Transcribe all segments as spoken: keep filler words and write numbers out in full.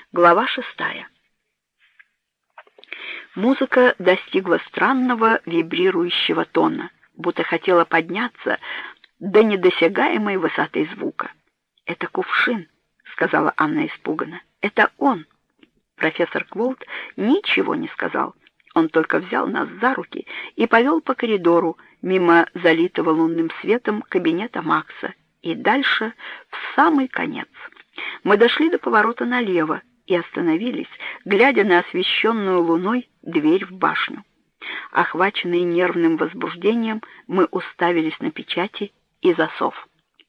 Глава шестая. Музыка достигла странного вибрирующего тона, будто хотела подняться до недосягаемой высоты звука. «Это кувшин», — сказала Анна испуганно. «Это он». Профессор Кволт ничего не сказал. Он только взял нас за руки и повел по коридору мимо залитого лунным светом кабинета Макса и дальше в самый конец. Мы дошли до поворота налево и остановились, глядя на освещенную луной дверь в башню. Охваченные нервным возбуждением, мы уставились на печати и засов.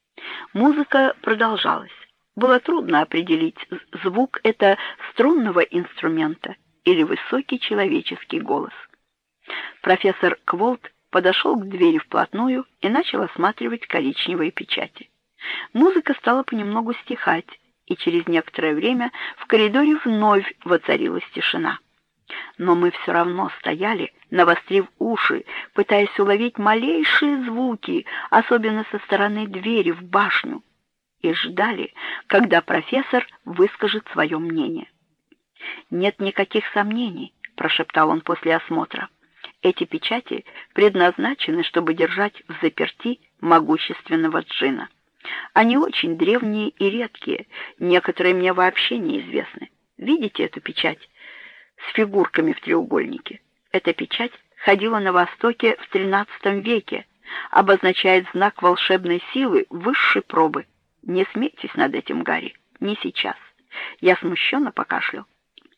Музыка продолжалась. Было трудно определить, звук это струнного инструмента или высокий человеческий голос. Профессор Кволт подошел к двери вплотную и начал осматривать коричневые печати. Музыка стала понемногу стихать, и через некоторое время в коридоре вновь воцарилась тишина. Но мы все равно стояли, навострив уши, пытаясь уловить малейшие звуки, особенно со стороны двери в башню, и ждали, когда профессор выскажет свое мнение. «Нет никаких сомнений», — прошептал он после осмотра. «Эти печати предназначены, чтобы держать в заперти могущественного джинна. Они очень древние и редкие, некоторые мне вообще неизвестны. Видите эту печать с фигурками в треугольнике? Эта печать ходила на Востоке в тринадцатом веке, обозначает знак волшебной силы высшей пробы. Не смейтесь над этим, Гарри, не сейчас». Я смущенно покашлял.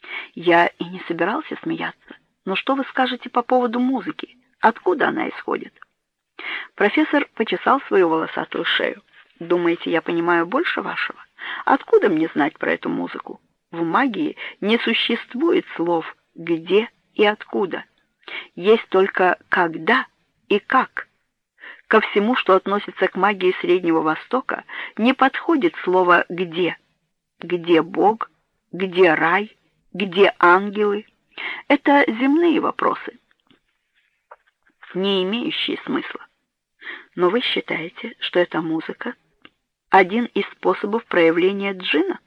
Я и не собирался смеяться. Но что вы скажете по поводу музыки? Откуда она исходит? Профессор почесал свою волосатую шею. Думаете, я понимаю больше вашего? Откуда мне знать про эту музыку? В магии не существует слов «где» и «откуда». Есть только «когда» и «как». Ко всему, что относится к магии Среднего Востока, не подходит слово «где». Где Бог? Где рай? Где ангелы? Это земные вопросы, не имеющие смысла. Но вы считаете, что эта музыка один из способов проявления джинна?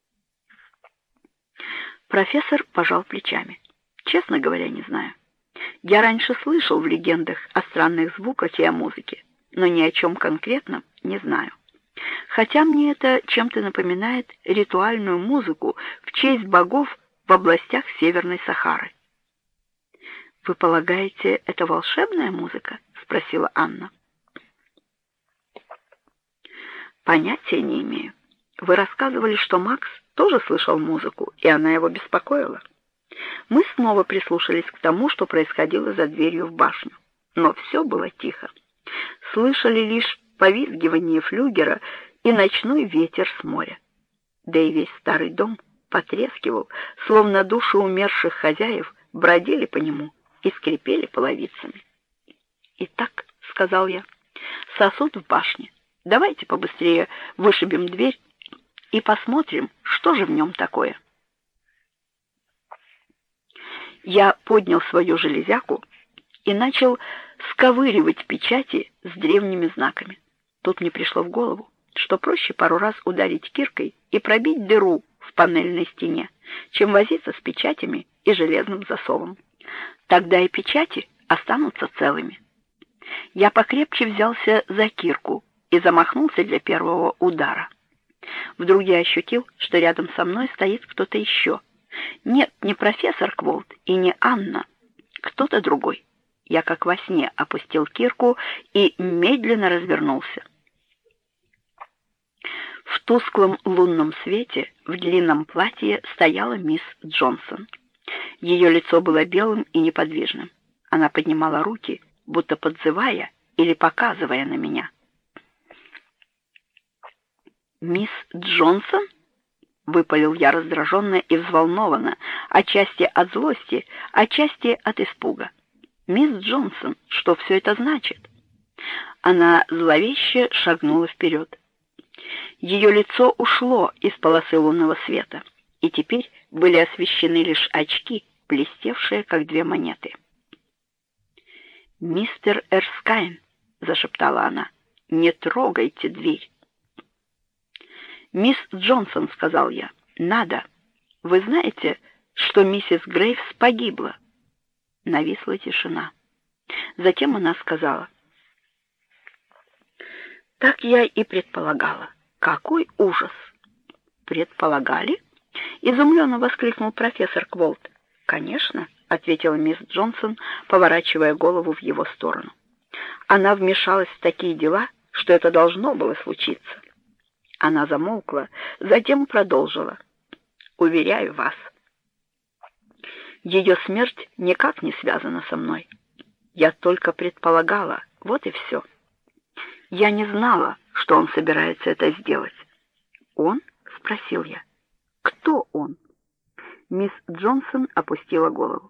Профессор пожал плечами. Честно говоря, не знаю. Я раньше слышал в легендах о странных звуках и о музыке, но ни о чем конкретном не знаю. Хотя мне это чем-то напоминает ритуальную музыку в честь богов в областях Северной Сахары. «Вы полагаете, это волшебная музыка?» — спросила Анна. «Понятия не имею. Вы рассказывали, что Макс тоже слышал музыку, и она его беспокоила». Мы снова прислушались к тому, что происходило за дверью в башню, но все было тихо. Слышали лишь повизгивание флюгера и ночной ветер с моря. Да и весь старый дом потрескивал, словно души умерших хозяев бродили по нему и скрипели половицами. «Итак», — сказал я, — «сосуд в башне. Давайте побыстрее вышибем дверь и посмотрим, что же в нем такое». Я поднял свою железяку и начал сковыривать печати с древними знаками. Тут мне пришло в голову, что проще пару раз ударить киркой и пробить дыру в панельной стене, чем возиться с печатями и железным засовом. Тогда и печати останутся целыми. Я покрепче взялся за кирку и замахнулся для первого удара. Вдруг я ощутил, что рядом со мной стоит кто-то еще. Нет, не профессор Кволт и не Анна, кто-то другой. Я как во сне опустил кирку и медленно развернулся. В тусклом лунном свете в длинном платье стояла мисс Джонсон. Ее лицо было белым и неподвижным. Она поднимала руки, будто подзывая или показывая на меня. «Мисс Джонсон?» — выпалил я раздраженно и взволнованно, отчасти от злости, отчасти от испуга. «Мисс Джонсон, что все это значит?» Она зловеще шагнула вперед. Ее лицо ушло из полосы лунного света, и теперь были освещены лишь очки, блестевшие, как две монеты. «Мистер Эрскайн», — зашептала она, — «не трогайте дверь». «Мисс Джонсон», — сказал я, — «надо. Вы знаете, что миссис Грейвс погибла?» Нависла тишина. Затем она сказала: «Так я и предполагала. Какой ужас!» «Предполагали?» — изумленно воскликнул профессор Кволт. «Конечно», — ответила мисс Джонсон, поворачивая голову в его сторону. «Она вмешалась в такие дела, что это должно было случиться». Она замолкла, затем продолжила: «Уверяю вас, ее смерть никак не связана со мной. Я только предполагала, вот и все. Я не знала, что он собирается это сделать». «Он?» — спросил я. «Кто он?» Мисс Джонсон опустила голову.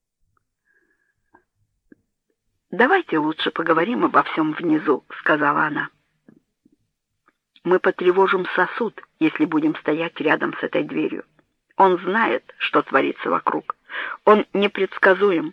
«Давайте лучше поговорим обо всем внизу», — сказала она. «Мы потревожим сосуд, если будем стоять рядом с этой дверью. Он знает, что творится вокруг. Он непредсказуем.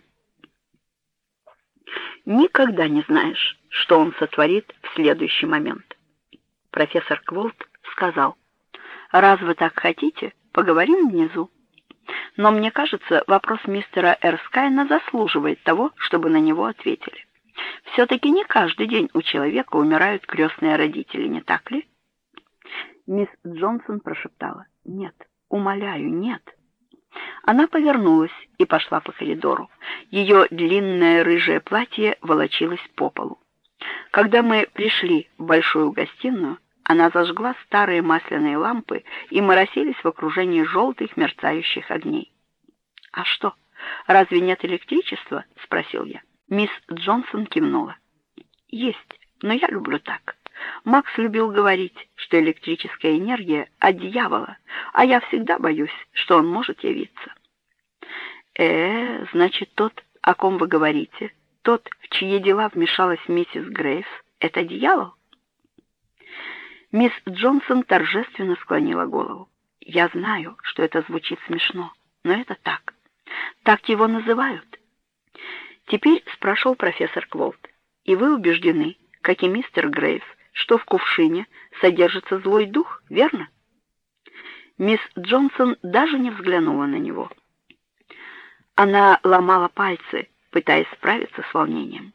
Никогда не знаешь, что он сотворит в следующий момент». Профессор Кволт сказал: «Раз вы так хотите, поговорим внизу. Но мне кажется, вопрос мистера Эрскайна заслуживает того, чтобы на него ответили. Все-таки не каждый день у человека умирают крестные родители, не так ли?» Мисс Джонсон прошептала: «Нет, умоляю, нет». Она повернулась и пошла по коридору. Ее длинное рыжее платье волочилось по полу. Когда мы пришли в большую гостиную, она зажгла старые масляные лампы, и мы расселись в окружении желтых мерцающих огней. «А что, разве нет электричества?» — спросил я. Мисс Джонсон кивнула. «Есть, но я люблю так. Макс любил говорить, что электрическая энергия от дьявола, а я всегда боюсь, что он может явиться». «Э, значит, тот, о ком вы говорите, тот, в чьи дела вмешалась миссис Грейвс, это дьявол?» Мисс Джонсон торжественно склонила голову. «Я знаю, что это звучит смешно, но это так. Так его называют». Теперь спрашивал профессор Кволт: «И вы убеждены, как и мистер Грейвс, что в кувшине содержится злой дух, верно?» Мисс Джонсон даже не взглянула на него. Она ломала пальцы, пытаясь справиться с волнением.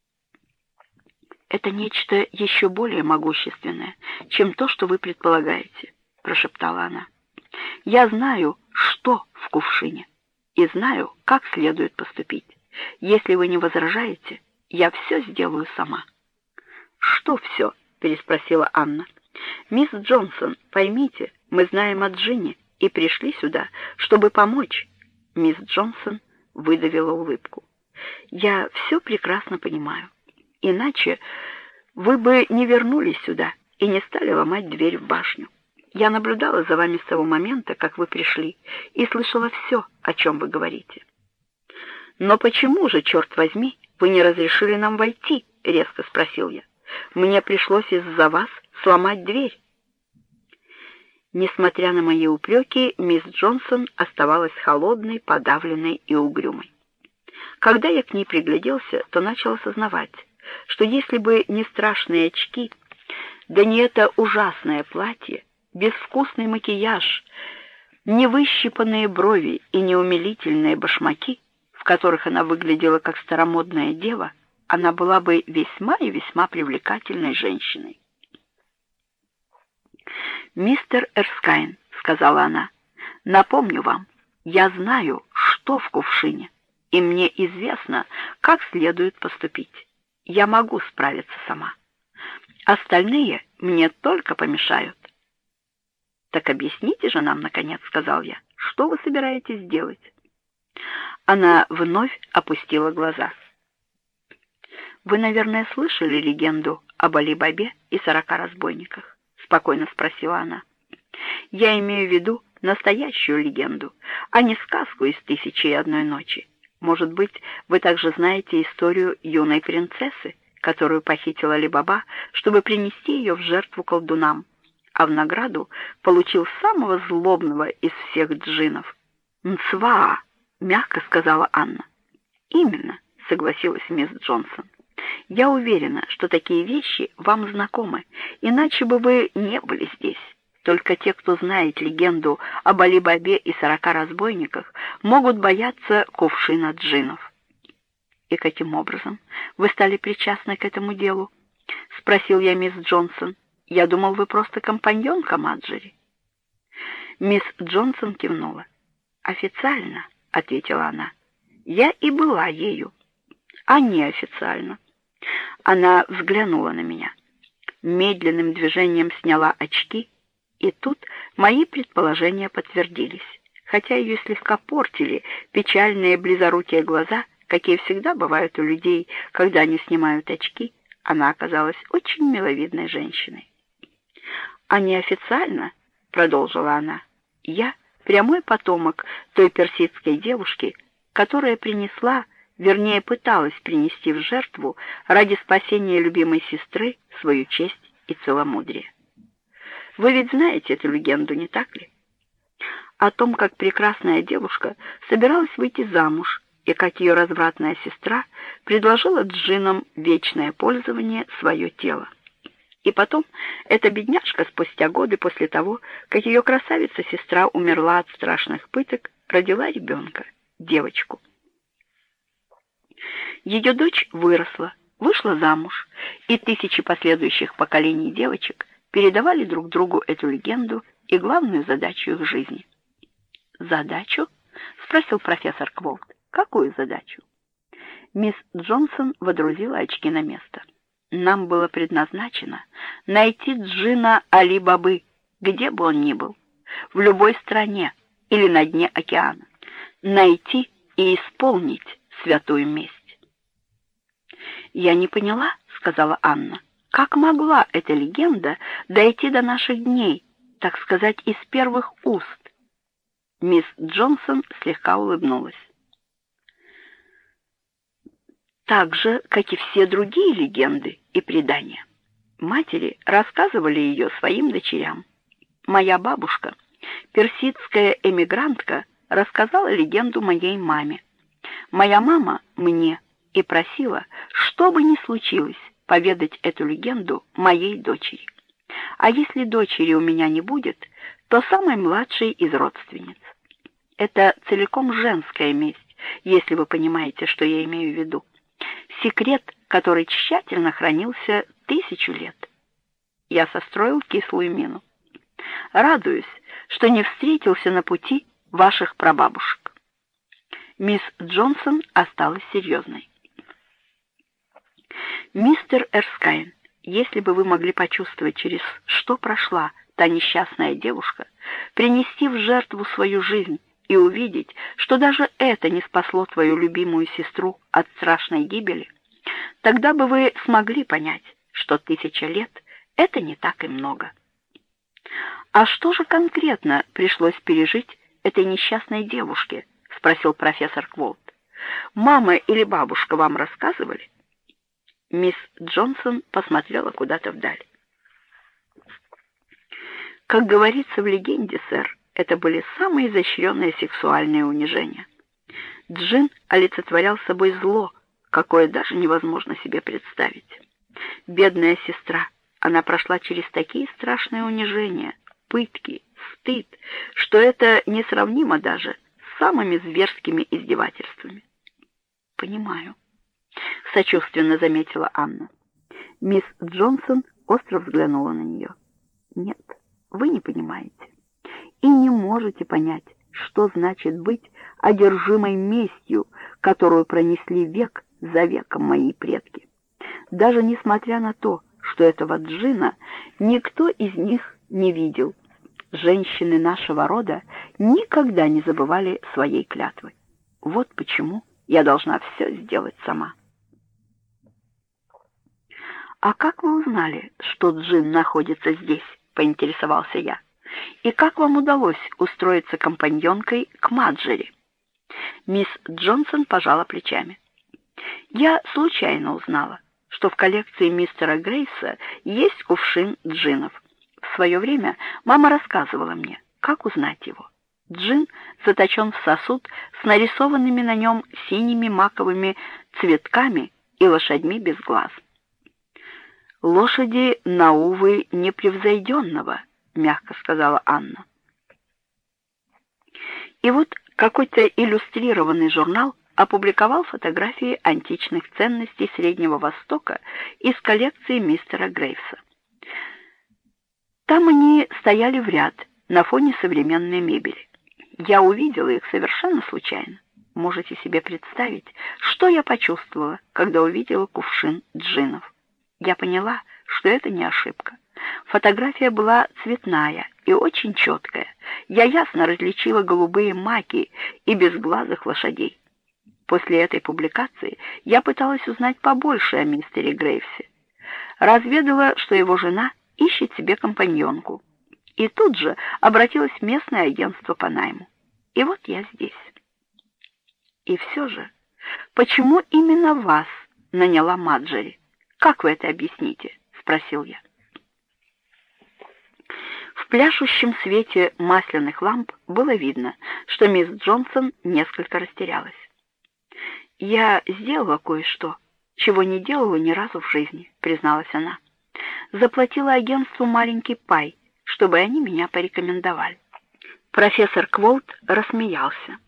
«Это нечто еще более могущественное, чем то, что вы предполагаете», — прошептала она. «Я знаю, что в кувшине, и знаю, как следует поступить. Если вы не возражаете, я все сделаю сама». «Что все?» — переспросила Анна. «Мисс Джонсон, поймите, мы знаем о Джинни и пришли сюда, чтобы помочь». Мисс Джонсон выдавила улыбку. «Я все прекрасно понимаю. Иначе вы бы не вернулись сюда и не стали ломать дверь в башню. Я наблюдала за вами с того момента, как вы пришли, и слышала все, о чем вы говорите». «Но почему же, черт возьми, вы не разрешили нам войти?» — резко спросил я. «Мне пришлось из-за вас сломать дверь». Несмотря на мои упреки, мисс Джонсон оставалась холодной, подавленной и угрюмой. Когда я к ней пригляделся, то начал осознавать, что если бы не страшные очки, да не это ужасное платье, безвкусный макияж, не выщипанные брови и неумилительные башмаки, в которых она выглядела как старомодная дева, она была бы весьма и весьма привлекательной женщиной. «Мистер Эрскайн», — сказала она, — «напомню вам, я знаю, что в кувшине, и мне известно, как следует поступить. Я могу справиться сама. Остальные мне только помешают». «Так объясните же нам, наконец», — сказал я, — «что вы собираетесь делать?» Она вновь опустила глаза. «Вы, наверное, слышали легенду об Али-Бабе и сорока разбойниках?» — спокойно спросила она. «Я имею в виду настоящую легенду, а не сказку из «Тысячи и одной ночи». Может быть, вы также знаете историю юной принцессы, которую похитил Али-Баба, чтобы принести ее в жертву колдунам, а в награду получил самого злобного из всех джиннов. «Нцва!» — мягко сказала Анна. «Именно», — согласилась мисс Джонсон. «Я уверена, что такие вещи вам знакомы, иначе бы вы не были здесь. Только те, кто знает легенду об Али-Бабе и сорока разбойниках, могут бояться кувшина джиннов. «И каким образом вы стали причастны к этому делу?» — спросил я мисс Джонсон. «Я думал, вы просто компаньонка Маджери». Мисс Джонсон кивнула. «Официально», — ответила она, — «я и была ею, а неофициально». Она взглянула на меня, медленным движением сняла очки, и тут мои предположения подтвердились, хотя ее слегка портили печальные близорукие глаза, какие всегда бывают у людей, когда они снимают очки. Она оказалась очень миловидной женщиной. «А неофициально, — продолжила она, — я прямой потомок той персидской девушки, которая принесла, вернее, пыталась принести в жертву ради спасения любимой сестры свою честь и целомудрие. Вы ведь знаете эту легенду, не так ли? О том, как прекрасная девушка собиралась выйти замуж, и как ее развратная сестра предложила джиннам вечное пользование свое тело. И потом эта бедняжка спустя годы после того, как ее красавица-сестра умерла от страшных пыток, родила ребенка, девочку. Ее дочь выросла, вышла замуж, и тысячи последующих поколений девочек передавали друг другу эту легенду и главную задачу их жизни. «Задачу?» — спросил профессор Кволт. «Какую задачу?» Мисс Джонсон водрузила очки на место. «Нам было предназначено найти джинна Али-Бабы, где бы он ни был, в любой стране или на дне океана, найти и исполнить святую месть». «Я не поняла, — сказала Анна, — как могла эта легенда дойти до наших дней, так сказать, из первых уст?» Мисс Джонсон слегка улыбнулась. «Так же, как и все другие легенды и предания. Матери рассказывали ее своим дочерям. Моя бабушка, персидская эмигрантка, рассказала легенду моей маме. Моя мама мне и просила, что бы ни случилось, поведать эту легенду моей дочери. А если дочери у меня не будет, то самой младшей из родственниц. Это целиком женская месть, если вы понимаете, что я имею в виду. Секрет, который тщательно хранился тысячу лет». Я состроил кислую мину. «Радуюсь, что не встретился на пути ваших прабабушек». Мисс Джонсон осталась серьезной. «Мистер Эрскайн, если бы вы могли почувствовать, через что прошла та несчастная девушка, принести в жертву свою жизнь и увидеть, что даже это не спасло твою любимую сестру от страшной гибели, тогда бы вы смогли понять, что тысяча лет — это не так и много». «А что же конкретно пришлось пережить этой несчастной девушке?» — спросил профессор Кволт. «Мама или бабушка вам рассказывали?» Мисс Джонсон посмотрела куда-то вдаль. «Как говорится в легенде, сэр, это были самые изощренные сексуальные унижения. Джин олицетворял собой зло, какое даже невозможно себе представить. Бедная сестра, она прошла через такие страшные унижения, пытки, стыд, что это несравнимо даже с самыми зверскими издевательствами». «Понимаю», — сочувственно заметила Анна. Мисс Джонсон остро взглянула на нее. «Нет, вы не понимаете и не можете понять, что значит быть одержимой местью, которую пронесли век за веком мои предки. Даже несмотря на то, что этого джинна никто из них не видел, женщины нашего рода никогда не забывали своей клятвы. Вот почему я должна все сделать сама». «А как вы узнали, что джин находится здесь?» — поинтересовался я. «И как вам удалось устроиться компаньонкой к Маджери?» Мисс Джонсон пожала плечами. «Я случайно узнала, что в коллекции мистера Грейса есть кувшин джиннов. В свое время мама рассказывала мне, как узнать его. Джин заточен в сосуд с нарисованными на нем синими маковыми цветками и лошадьми без глаз. Лошади Наувы Непревзойденного, мягко сказала Анна. И вот какой-то иллюстрированный журнал опубликовал фотографии античных ценностей Среднего Востока из коллекции мистера Грейвса. Там они стояли в ряд на фоне современной мебели. Я увидела их совершенно случайно. Можете себе представить, что я почувствовала, когда увидела кувшин джинов. Я поняла, что это не ошибка. Фотография была цветная и очень четкая. Я ясно различила голубые маки и безглазых лошадей. После этой публикации я пыталась узнать побольше о мистере Грейвсе. Разведала, что его жена ищет себе компаньонку. И тут же обратилась в местное агентство по найму. И вот я здесь. И все же, почему именно вас наняла Маджери? Как вы это объясните? Спросил я. В пляшущем свете масляных ламп было видно, что мисс Джонсон несколько растерялась. «Я сделала кое-что, чего не делала ни разу в жизни», — призналась она. «Заплатила агентству маленький пай, чтобы они меня порекомендовали». Профессор Кволт рассмеялся.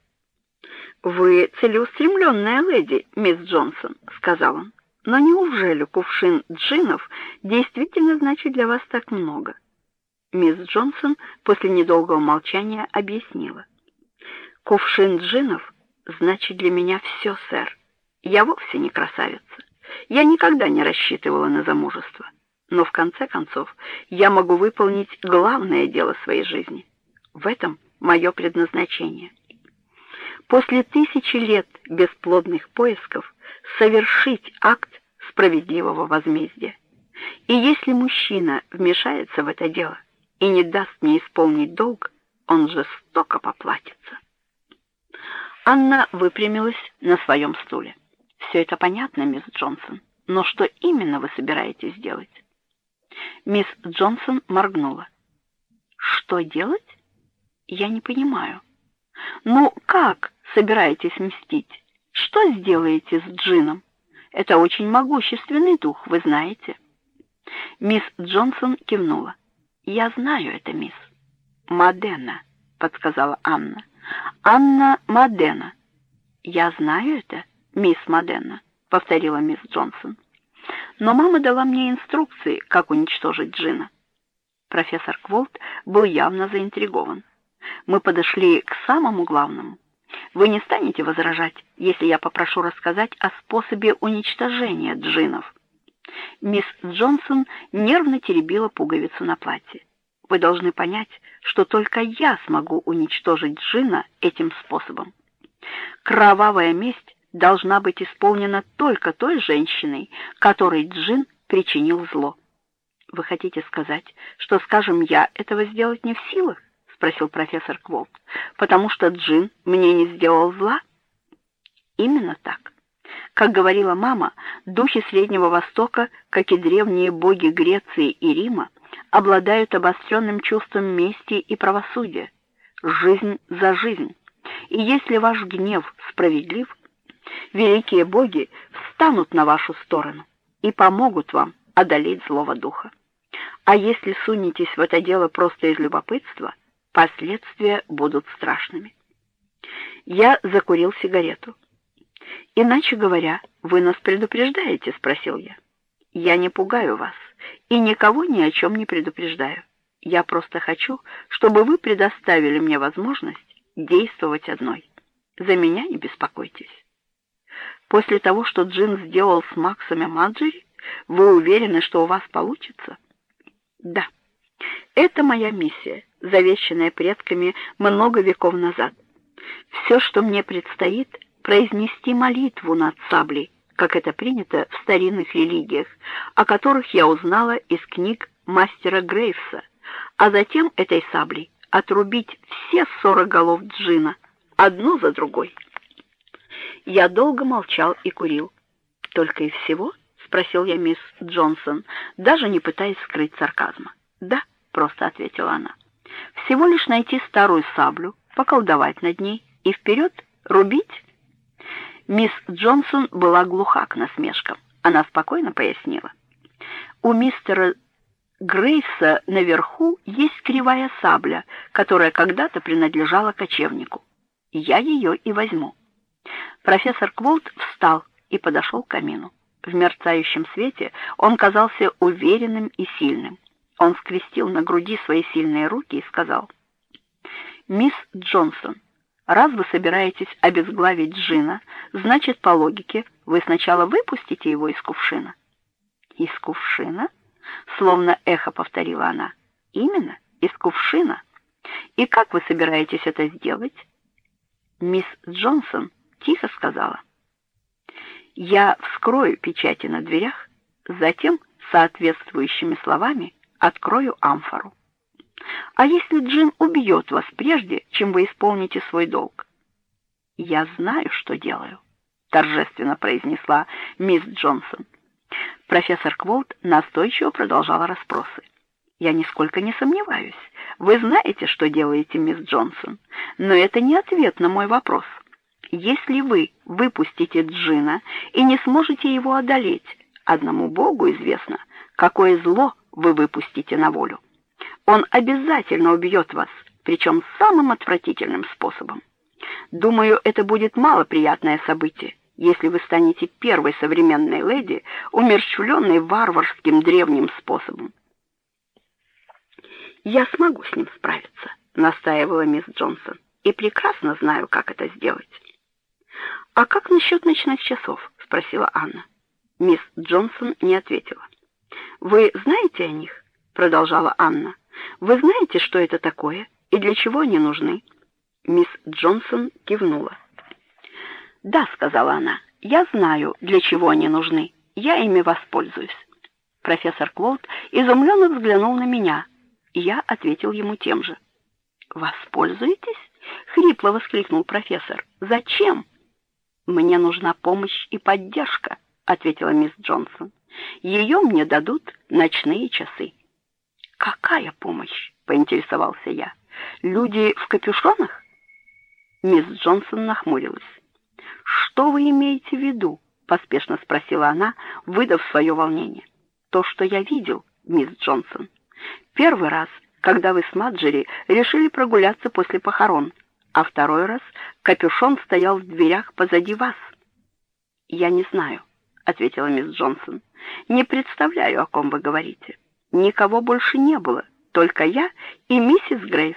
«Вы целеустремленная леди, мисс Джонсон», — сказал он. «Но неужели кувшин джинов действительно значит для вас так много?» Мисс Джонсон после недолгого молчания объяснила. «Кувшин джинов значит для меня все, сэр. Я вовсе не красавица. Я никогда не рассчитывала на замужество. Но в конце концов я могу выполнить главное дело своей жизни. В этом мое предназначение. После тысячи лет бесплодных поисков совершить акт справедливого возмездия. И если мужчина вмешается в это дело и не даст мне исполнить долг, он жестоко поплатится». Анна выпрямилась на своем стуле. «Все это понятно, мисс Джонсон, но что именно вы собираетесь делать?» Мисс Джонсон моргнула. «Что делать? Я не понимаю. Ну, как собираетесь мстить? Что сделаете с джином? Это очень могущественный дух, вы знаете». Мисс Джонсон кивнула. «Я знаю это, мисс». «Модена», — подсказала Анна. «Анна Модена». «Я знаю это, мисс Модена», — повторила мисс Джонсон. «Но мама дала мне инструкции, как уничтожить джина». Профессор Кволт был явно заинтригован. Мы подошли к самому главному. Вы не станете возражать, если я попрошу рассказать о способе уничтожения джинов? Мисс Джонсон нервно теребила пуговицу на платье. Вы должны понять, что только я смогу уничтожить джина этим способом. Кровавая месть должна быть исполнена только той женщиной, которой джин причинил зло. Вы хотите сказать, что, скажем, я этого сделать не в силах? Спросил профессор Кволт. Потому что джин мне не сделал зла? Именно так. Как говорила мама, духи Среднего Востока, как и древние боги Греции и Рима, обладают обостренным чувством мести и правосудия. Жизнь за жизнь. И если ваш гнев справедлив, великие боги встанут на вашу сторону и помогут вам одолеть злого духа. А если сунетесь в это дело просто из любопытства, последствия будут страшными. Я закурил сигарету. «Иначе говоря, вы нас предупреждаете?» — спросил я. «Я не пугаю вас и никого ни о чем не предупреждаю. Я просто хочу, чтобы вы предоставили мне возможность действовать одной. За меня не беспокойтесь». «После того, что Джин сделал с Максом и Маджери, вы уверены, что у вас получится?» «Да. Это моя миссия, завещанная предками много веков назад. Все, что мне предстоит, произнести молитву над саблей, как это принято в старинных религиях, о которых я узнала из книг мастера Грейвса, а затем этой саблей отрубить все сорок голов джина, одну за другой». Я долго молчал и курил. «Только и всего?» — спросил я мисс Джонсон, даже не пытаясь скрыть сарказма. «Да», — просто ответила она. «Всего лишь найти старую саблю, поколдовать над ней и вперед рубить». Мисс Джонсон была глуха к насмешкам. Она спокойно пояснила. «У мистера Грейса наверху есть кривая сабля, которая когда-то принадлежала кочевнику. Я ее и возьму». Профессор Кволт встал и подошел к камину. В мерцающем свете он казался уверенным и сильным. Он скрестил на груди свои сильные руки и сказал: «Мисс Джонсон, раз вы собираетесь обезглавить Джина, значит, по логике, вы сначала выпустите его из кувшина». «Из кувшина?» — словно эхо повторила она. «Именно, из кувшина. И как вы собираетесь это сделать?» Мисс Джонсон тихо сказала: «Я вскрою печати на дверях, затем соответствующими словами открою амфору. А если Джин убьет вас прежде, чем вы исполните свой долг?» «Я знаю, что делаю», — торжественно произнесла мисс Джонсон. Профессор Кволт настойчиво продолжала расспросы. «Я нисколько не сомневаюсь. Вы знаете, что делаете, мисс Джонсон, но это не ответ на мой вопрос. Если вы выпустите Джина и не сможете его одолеть, одному Богу известно, какое зло вы выпустите на волю. Он обязательно убьет вас, причем самым отвратительным способом. Думаю, это будет малоприятное событие, если вы станете первой современной леди, умерщвленной варварским древним способом». «Я смогу с ним справиться», — настаивала мисс Джонсон, «и прекрасно знаю, как это сделать». «А как насчет ночных часов?» — спросила Анна. Мисс Джонсон не ответила. «Вы знаете о них?» — продолжала Анна. «Вы знаете, что это такое и для чего они нужны?» Мисс Джонсон кивнула. «Да», — сказала она, — «я знаю, для чего они нужны. Я ими воспользуюсь». Профессор Кволт изумленно взглянул на меня, и я ответил ему тем же. «Воспользуетесь?» — хрипло воскликнул профессор. «Зачем?» «Мне нужна помощь и поддержка», — ответила мисс Джонсон. «Ее мне дадут ночные часы». «Какая помощь?» — поинтересовался я. «Люди в капюшонах?» Мисс Джонсон нахмурилась. «Что вы имеете в виду?» — поспешно спросила она, выдав свое волнение. «То, что я видел, мисс Джонсон. Первый раз, когда вы с Маджери решили прогуляться после похорон, а второй раз капюшон стоял в дверях позади вас». «Я не знаю», — ответила мисс Джонсон. «Не представляю, о ком вы говорите. Никого больше не было, только я и миссис Грейс».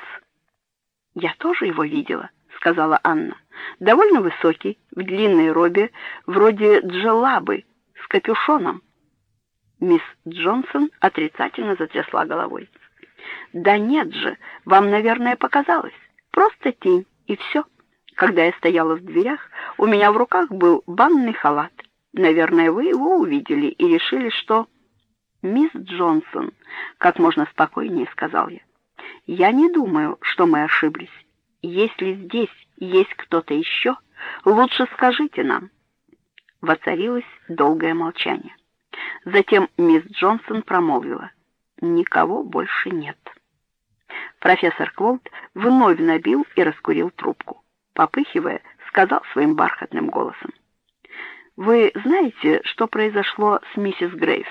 «Я тоже его видела», — сказала Анна. «Довольно высокий, в длинной робе, вроде джеллабы, с капюшоном». Мисс Джонсон отрицательно затрясла головой. «Да нет же, вам, наверное, показалось. Просто тень, и все. Когда я стояла в дверях, у меня в руках был банный халат. Наверное, вы его увидели и решили, что...» «Мисс Джонсон», — как можно спокойнее сказал я, — «я не думаю, что мы ошиблись. Если здесь есть кто-то еще, лучше скажите нам». Воцарилось долгое молчание. Затем мисс Джонсон промолвила: «Никого больше нет». Профессор Кволт вновь набил и раскурил трубку. Попыхивая, сказал своим бархатным голосом: «Вы знаете, что произошло с миссис Грейс?»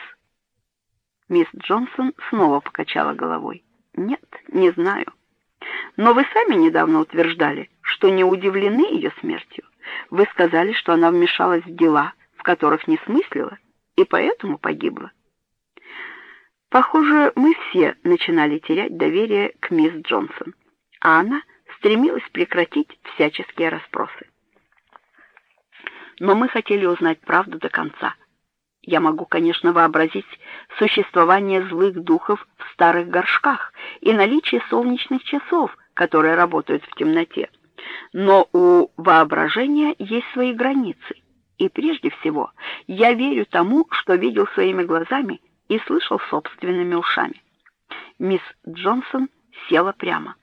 Мисс Джонсон снова покачала головой. «Нет, не знаю. Но вы сами недавно утверждали, что не удивлены ее смертью. Вы сказали, что она вмешалась в дела, в которых не смыслила, и поэтому погибла». Похоже, мы все начинали терять доверие к мисс Джонсон, а она стремилась прекратить всяческие расспросы. Но мы хотели узнать правду до конца. Я могу, конечно, вообразить существование злых духов в старых горшках и наличие солнечных часов, которые работают в темноте. Но у воображения есть свои границы. И прежде всего, я верю тому, что видел своими глазами и слышал собственными ушами. Мисс Джонсон села прямо.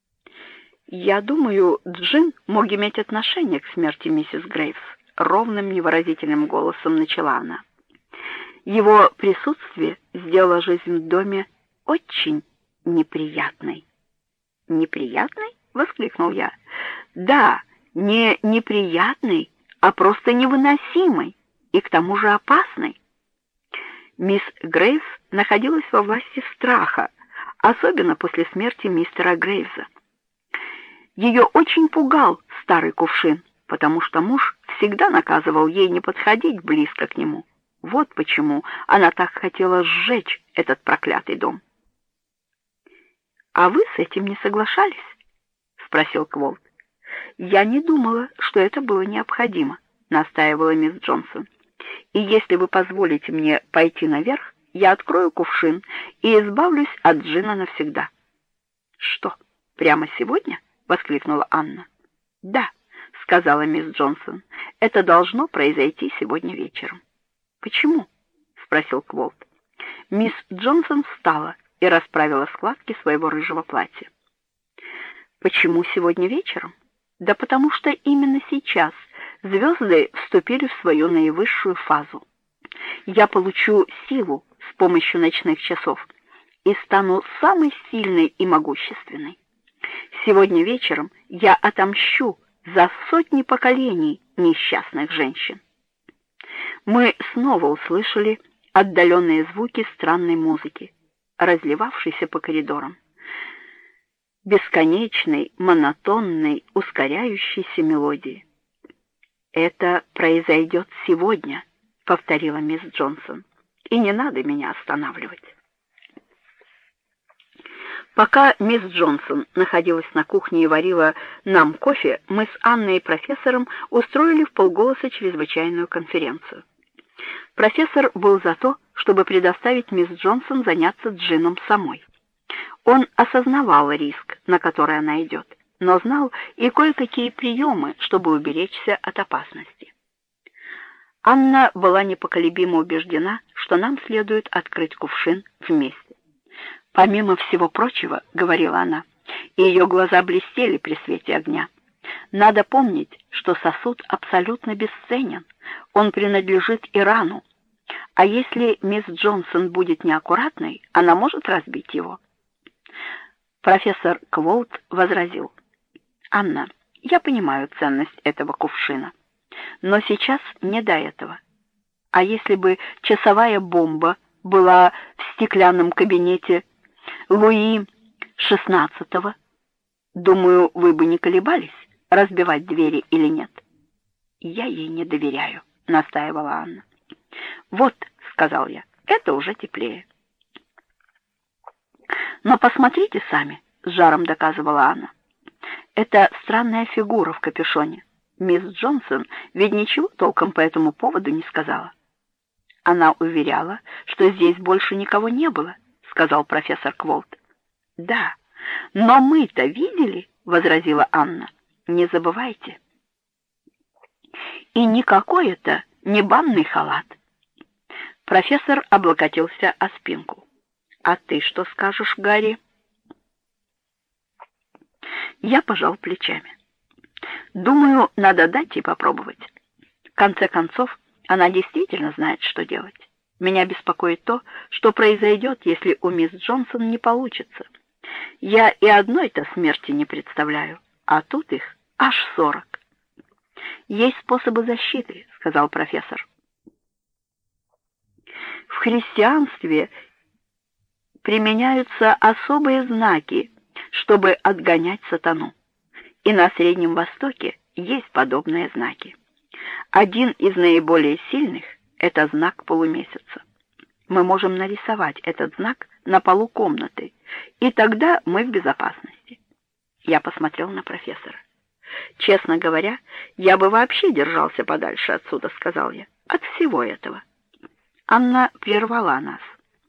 «Я думаю, Джин мог иметь отношение к смерти миссис Грейс», — ровным невыразительным голосом начала она. «Его присутствие сделало жизнь в доме очень неприятной». «Неприятной?» — воскликнул я. «Да, не неприятной, а просто невыносимой и к тому же опасной». Мисс Грейвс находилась во власти страха, особенно после смерти мистера Грейвза. Ее очень пугал старый кувшин, потому что муж всегда наказывал ей не подходить близко к нему. Вот почему она так хотела сжечь этот проклятый дом. «А вы с этим не соглашались?» — спросил Кволт. «Я не думала, что это было необходимо», — настаивала мисс Джонсон. «И если вы позволите мне пойти наверх, я открою кувшин и избавлюсь от Джина навсегда». «Что, прямо сегодня?» — воскликнула Анна. «Да», — сказала мисс Джонсон, — «это должно произойти сегодня вечером». «Почему?» — спросил Кволт. Мисс Джонсон встала и расправила складки своего рыжего платья. «Почему сегодня вечером? Да потому что именно сейчас звезды вступили в свою наивысшую фазу. Я получу силу с помощью ночных часов и стану самой сильной и могущественной. Сегодня вечером я отомщу за сотни поколений несчастных женщин». Мы снова услышали отдаленные звуки странной музыки, разливавшейся по коридорам. Бесконечной, монотонной, ускоряющейся мелодии. «Это произойдет сегодня», — повторила мисс Джонсон, — «и не надо меня останавливать». Пока мисс Джонсон находилась на кухне и варила нам кофе, мы с Анной и профессором устроили вполголоса чрезвычайную конференцию. Профессор был за то, чтобы предоставить мисс Джонсон заняться Джином самой. Он осознавал риск, на который она идет, но знал и кое-какие приемы, чтобы уберечься от опасности. Анна была непоколебимо убеждена, что нам следует открыть кувшин вместе. «Помимо всего прочего, — говорила она, — и ее глаза блестели при свете огня, — надо помнить, что сосуд абсолютно бесценен, он принадлежит Ирану, а если мисс Джонсон будет неаккуратной, она может разбить его». Профессор Кволт возразил: «Анна, я понимаю ценность этого кувшина, но сейчас не до этого. А если бы часовая бомба была в стеклянном кабинете Луи шестнадцатого, думаю, вы бы не колебались, разбивать двери или нет». «Я ей не доверяю», — настаивала Анна. «Вот», — сказал я, — «это уже теплее». «Но посмотрите сами», — с жаром доказывала Анна. «Это странная фигура в капюшоне. Мисс Джонсон ведь ничего толком по этому поводу не сказала». «Она уверяла, что здесь больше никого не было», — сказал профессор Кволт. «Да, но мы-то видели», — возразила Анна. «Не забывайте. И никакой это не банный халат». Профессор облокотился о спинку. «А ты что скажешь, Гарри?» Я пожал плечами. «Думаю, надо дать ей попробовать. В конце концов, она действительно знает, что делать. Меня беспокоит то, что произойдет, если у мисс Джонсон не получится. Я и одной-то смерти не представляю, а тут их аж сорок». «Есть способы защиты», — сказал профессор. «В христианстве применяются особые знаки, чтобы отгонять сатану. И на Среднем Востоке есть подобные знаки. Один из наиболее сильных — это знак полумесяца. Мы можем нарисовать этот знак на полу комнаты, и тогда мы в безопасности». Я посмотрел на профессора. «Честно говоря, я бы вообще держался подальше отсюда», — сказал я, — «от всего этого». Анна прервала нас.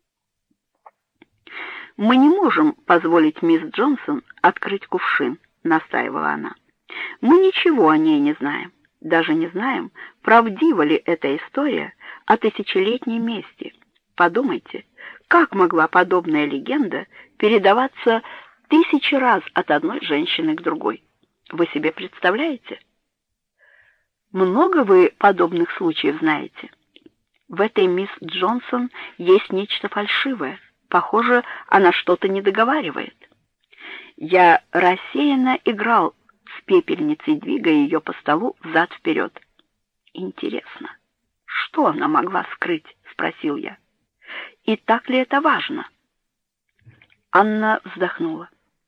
«Мы не можем позволить мисс Джонсон открыть кувшин», — настаивала она. «Мы ничего о ней не знаем, даже не знаем, правдива ли эта история о тысячелетней мести. Подумайте, как могла подобная легенда передаваться тысячи раз от одной женщины к другой? Вы себе представляете? Много вы подобных случаев знаете? В этой мисс Джонсон есть нечто фальшивое. Похоже, она что-то не договаривает». Я рассеянно играл с пепельницей, двигая ее по столу взад-вперед. «Интересно, что она могла скрыть?» — спросил я. И так ли это важно? Анна вздохнула.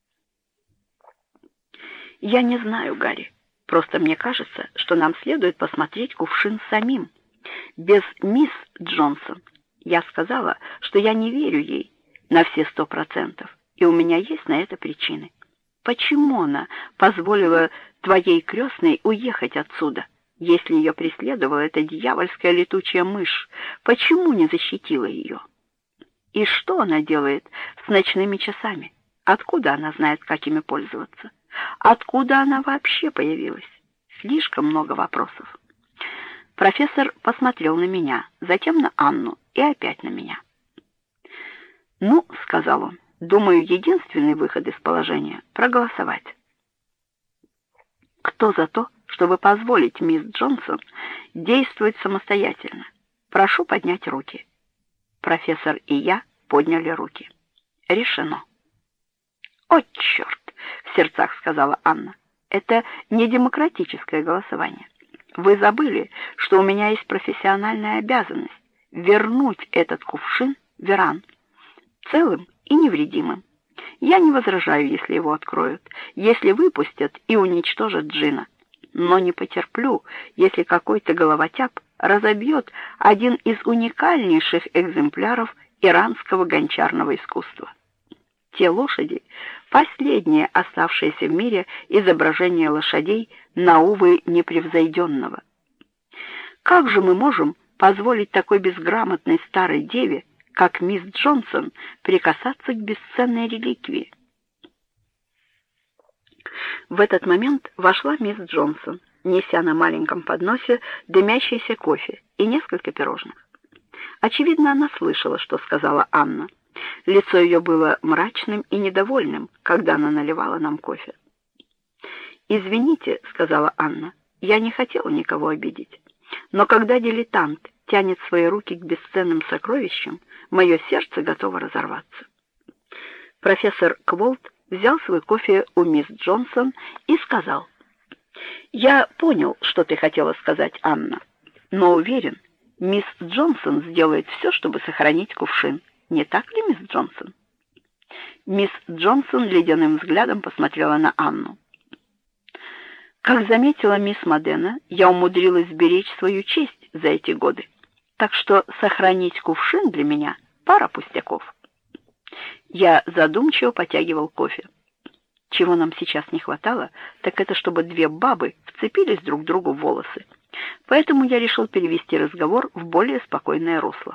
Я не знаю, Гарри. Просто мне кажется, что нам следует посмотреть кувшин самим, без мисс Джонсон. Я сказала, что я не верю ей на все сто процентов, и у меня есть на это причины. Почему она позволила твоей крестной уехать отсюда, если ее преследовала эта дьявольская летучая мышь? Почему не защитила ее? И что она делает с ночными часами? Откуда она знает, как ими пользоваться? Откуда она вообще появилась? Слишком много вопросов. Профессор посмотрел на меня, затем на Анну и опять на меня. «Ну, — сказал он, — думаю, единственный выход из положения — проголосовать. Кто за то, чтобы позволить мисс Джонсон действовать самостоятельно? Прошу поднять руки». Профессор и я подняли руки. Решено. «О, черт!» — в сердцах сказала Анна. «Это не демократическое голосование. Вы забыли, что у меня есть профессиональная обязанность вернуть этот кувшин Веран целым и невредимым. Я не возражаю, если его откроют, если выпустят и уничтожат Джина, но не потерплю, если какой-то головотяп разобьет один из уникальнейших экземпляров иранского гончарного искусства. Те лошади — последнее оставшееся в мире изображение лошадей Наувы Непревзойденного. Как же мы можем позволить такой безграмотной старой деве, как мисс Джонсон, прикасаться к бесценной реликвии?» В этот момент вошла мисс Джонсон, неся на маленьком подносе дымящийся кофе и несколько пирожных. Очевидно, она слышала, что сказала Анна. Лицо ее было мрачным и недовольным, когда она наливала нам кофе. «Извините, — сказала Анна, — я не хотела никого обидеть, но когда дилетант тянет свои руки к бесценным сокровищам, мое сердце готово разорваться». Профессор Кволт взял свой кофе у мисс Джонсон и сказал: «Я понял, что ты хотела сказать, Анна, но уверен, мисс Джонсон сделает все, чтобы сохранить кувшин. Не так ли, мисс Джонсон?» Мисс Джонсон ледяным взглядом посмотрела на Анну. «Как заметила мисс Модена, я умудрилась сберечь свою честь за эти годы, так что сохранить кувшин для меня — пара пустяков». Я задумчиво потягивал кофе. Чего нам сейчас не хватало, так это чтобы две бабы вцепились друг другу в волосы. Поэтому я решил перевести разговор в более спокойное русло.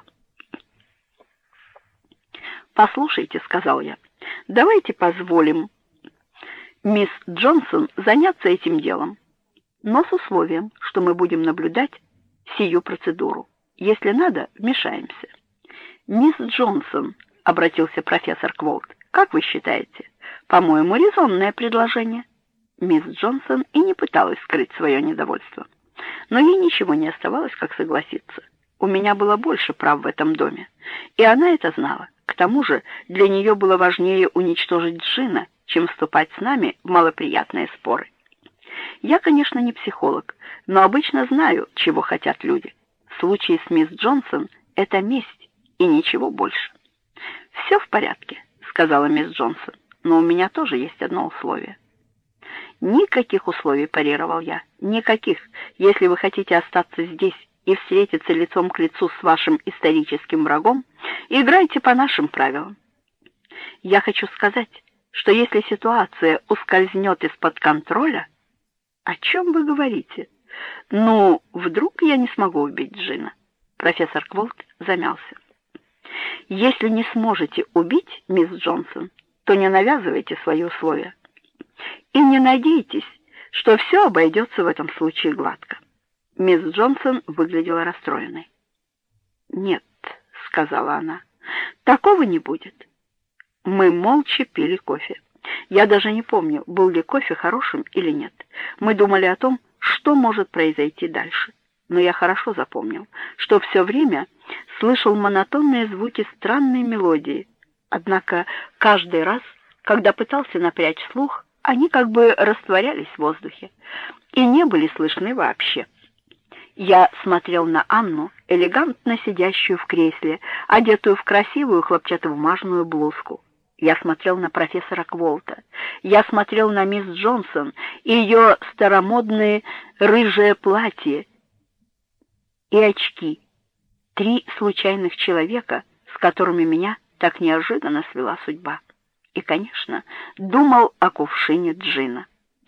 «Послушайте, — сказал я, — давайте позволим мисс Джонсон заняться этим делом, но с условием, что мы будем наблюдать сию процедуру. Если надо, вмешаемся». «Мисс Джонсон, — обратился профессор Кволт, — как вы считаете? По-моему, резонное предложение». Мисс Джонсон и не пыталась скрыть свое недовольство, но ей ничего не оставалось, как согласиться. У меня было больше прав в этом доме, и она это знала. К тому же для нее было важнее уничтожить Джина, чем вступать с нами в малоприятные споры. Я, конечно, не психолог, но обычно знаю, чего хотят люди. В случае с мисс Джонсон это месть и ничего больше. «Все в порядке», — сказала мисс Джонсон, — «но у меня тоже есть одно условие». «Никаких условий», — парировал я, — «никаких, если вы хотите остаться здесь и встретиться лицом к лицу с вашим историческим врагом, играйте по нашим правилам». «Я хочу сказать, что если ситуация ускользнет из-под контроля...» «О чем вы говорите?» «Ну, вдруг я не смогу убить Джина?» Профессор Кволт замялся. «Если не сможете убить мисс Джонсон, то не навязывайте свои условия. И не надейтесь, что все обойдется в этом случае гладко». Мисс Джонсон выглядела расстроенной. «Нет, — сказала она, — такого не будет». Мы молча пили кофе. Я даже не помню, был ли кофе хорошим или нет. Мы думали о том, что может произойти дальше. Но я хорошо запомнил, что все время слышал монотонные звуки странной мелодии. Однако каждый раз, когда пытался напрячь слух, они как бы растворялись в воздухе и не были слышны вообще. Я смотрел на Анну, элегантно сидящую в кресле, одетую в красивую хлопчатобумажную блузку. Я смотрел на профессора Кволта. Я смотрел на мисс Джонсон и ее старомодные рыжее платье и очки. Три случайных человека, с которыми меня так неожиданно свела судьба. И, конечно, думал о кувшине джина.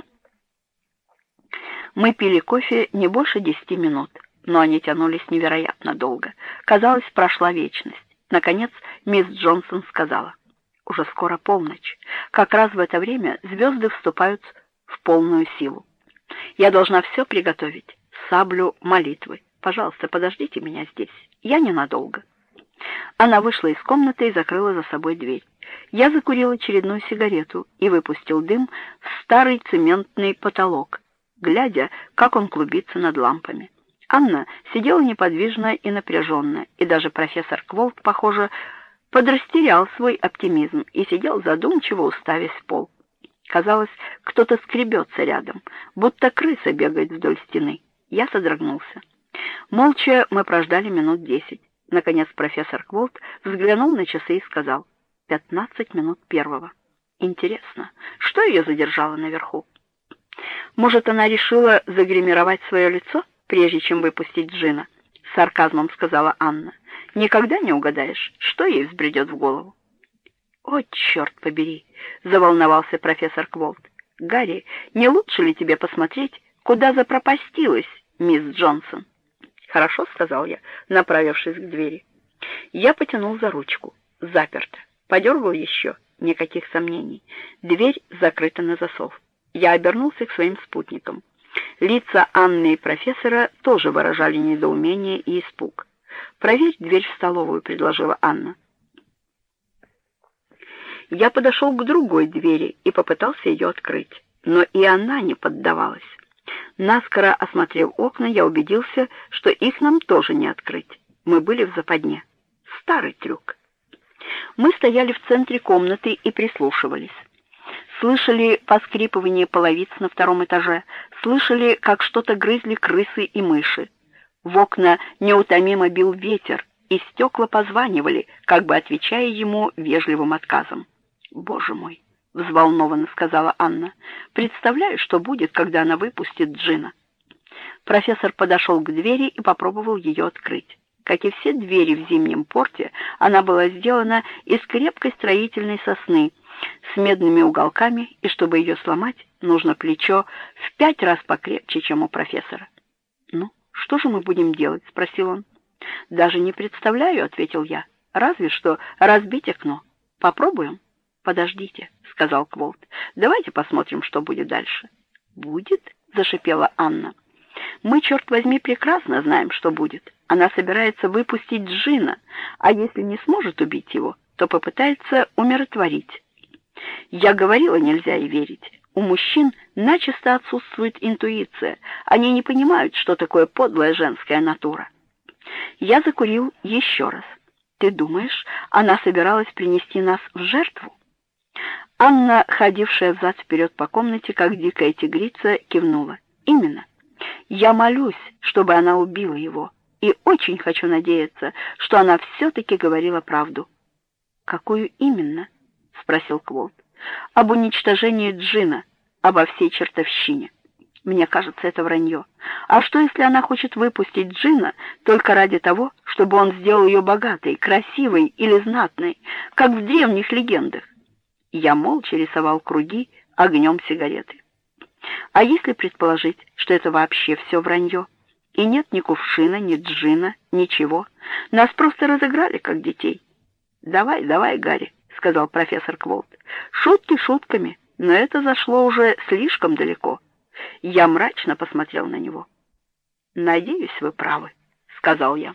Мы пили кофе не больше десяти минут, но они тянулись невероятно долго. Казалось, прошла вечность. Наконец, мисс Джонсон сказала: «Уже скоро полночь. Как раз в это время звезды вступают в полную силу. Я должна все приготовить. Саблю молитвы. Пожалуйста, подождите меня здесь. Я ненадолго». Она вышла из комнаты и закрыла за собой дверь. Я закурил очередную сигарету и выпустил дым в старый цементный потолок, глядя, как он клубится над лампами. Анна сидела неподвижно и напряженно, и даже профессор Кволт, похоже, подрастерял свой оптимизм и сидел задумчиво, уставясь в пол. Казалось, кто-то скребется рядом, будто крыса бегает вдоль стены. Я содрогнулся. Молча мы прождали минут десять. Наконец профессор Кволт взглянул на часы и сказал: «Пятнадцать минут первого. Интересно, что ее задержало наверху? Может, она решила загримировать свое лицо, прежде чем выпустить джина?» — с сарказмом сказала Анна. «Никогда не угадаешь, что ей взбредет в голову». «О, черт побери!» — заволновался профессор Кволт. «Гарри, не лучше ли тебе посмотреть, куда запропастилась мисс Джонсон?» «Хорошо», — сказал я, направившись к двери. Я потянул за ручку. Заперто. Подергал еще. Никаких сомнений. Дверь закрыта на засов. Я обернулся к своим спутникам. Лица Анны и профессора тоже выражали недоумение и испуг. «Проверь дверь в столовую», — предложила Анна. Я подошел к другой двери и попытался ее открыть, но и она не поддавалась. Наскоро осмотрев окна, я убедился, что их нам тоже не открыть. Мы были в западне. Старый трюк. Мы стояли в центре комнаты и прислушивались. Слышали поскрипывание половиц на втором этаже, слышали, как что-то грызли крысы и мыши. В окна неутомимо бил ветер, и стекла позванивали, как бы отвечая ему вежливым отказом. «Боже мой!» — взволнованно сказала Анна. «Представляю, что будет, когда она выпустит джина». Профессор подошел к двери и попробовал ее открыть. Как и все двери в Зимнем порте, она была сделана из крепкой строительной сосны с медными уголками, и чтобы ее сломать, нужно плечо в пять раз покрепче, чем у профессора. «Ну, что же мы будем делать?» — спросил он. «Даже не представляю», — ответил я. «Разве что разбить окно. Попробуем?» «Подождите», — сказал Кволт. «Давайте посмотрим, что будет дальше». «Будет?» — зашипела Анна. «Мы, черт возьми, прекрасно знаем, что будет. Она собирается выпустить джина, а если не сможет убить его, то попытается умиротворить. Я говорила, нельзя ей верить. У мужчин начисто отсутствует интуиция. Они не понимают, что такое подлая женская натура». Я закурил еще раз. «Ты думаешь, она собиралась принести нас в жертву?» Анна, ходившая взад-вперед по комнате, как дикая тигрица, кивнула. «Именно. Я молюсь, чтобы она убила его, и очень хочу надеяться, что она все-таки говорила правду». «Какую именно?» — спросил Кволт. «Об уничтожении джина, обо всей чертовщине. Мне кажется, это вранье. А что, если она хочет выпустить джина только ради того, чтобы он сделал ее богатой, красивой или знатной, как в древних легендах?» Я молча рисовал круги огнем сигареты. «А если предположить, что это вообще все вранье, и нет ни кувшина, ни джина, ничего, нас просто разыграли, как детей?» «Давай, давай, Гарри», — сказал профессор Кволт. «Шутки шутками, но это зашло уже слишком далеко». Я мрачно посмотрел на него. «Надеюсь, вы правы», — сказал я.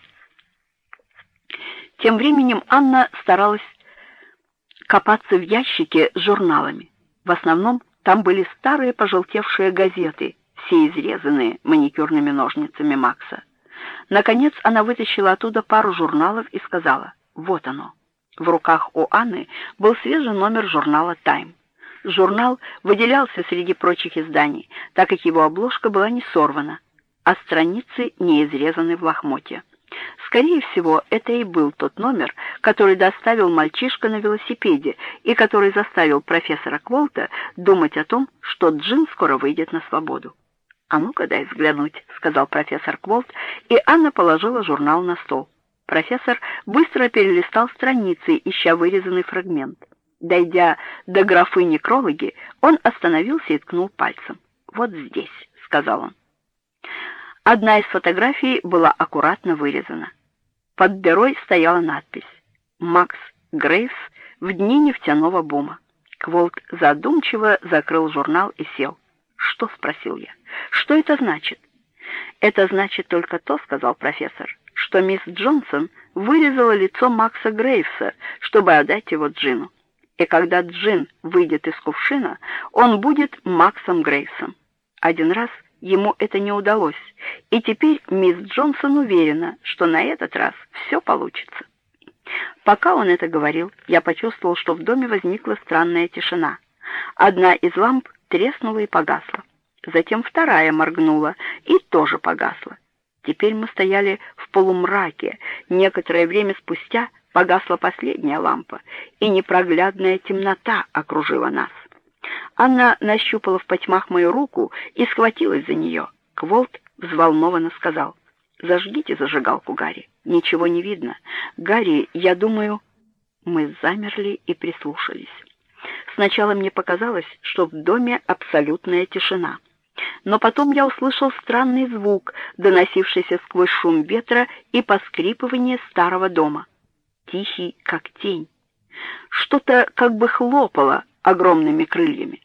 Тем временем Анна старалась копаться в ящике с журналами. В основном там были старые пожелтевшие газеты, все изрезанные маникюрными ножницами Макса. Наконец она вытащила оттуда пару журналов и сказала: «Вот оно». В руках у Анны был свежий номер журнала «Тайм». Журнал выделялся среди прочих изданий, так как его обложка была не сорвана. а страницы не изрезаны в лохмотья. Скорее всего, это и был тот номер, который доставил мальчишка на велосипеде и который заставил профессора Кволта думать о том, что Джин скоро выйдет на свободу. «А ну-ка дай взглянуть», — сказал профессор Кволт, и Анна положила журнал на стол. Профессор быстро перелистал страницы, ища вырезанный фрагмент. Дойдя до графы «Некрологи», он остановился и ткнул пальцем. «Вот здесь», — сказал он. Одна из фотографий была аккуратно вырезана. Под дырой стояла надпись «Макс Грейвс в дни нефтяного бума». Кволт задумчиво закрыл журнал и сел. «Что?» — спросил я. «Что это значит?» «Это значит только то, — сказал профессор, — что мисс Джонсон вырезала лицо Макса Грейвса, чтобы отдать его Джину. И когда Джин выйдет из кувшина, он будет Максом Грейвсом. Один раз ему это не удалось, и теперь мисс Джонсон уверена, что на этот раз все получится». Пока он это говорил, я почувствовал, что в доме возникла странная тишина. Одна из ламп треснула и погасла. Затем вторая моргнула и тоже погасла. Теперь мы стояли в полумраке. Некоторое время спустя погасла последняя лампа, и непроглядная темнота окружила нас. Анна нащупала в потьмах мою руку и схватилась за нее. Кволт взволнованно сказал: «Зажгите зажигалку, Гарри. Ничего не видно. Гарри, я думаю...» Мы замерли и прислушались. Сначала мне показалось, что в доме абсолютная тишина. Но потом я услышал странный звук, доносившийся сквозь шум ветра и поскрипывание старого дома. Тихий, как тень. Что-то как бы хлопало огромными крыльями.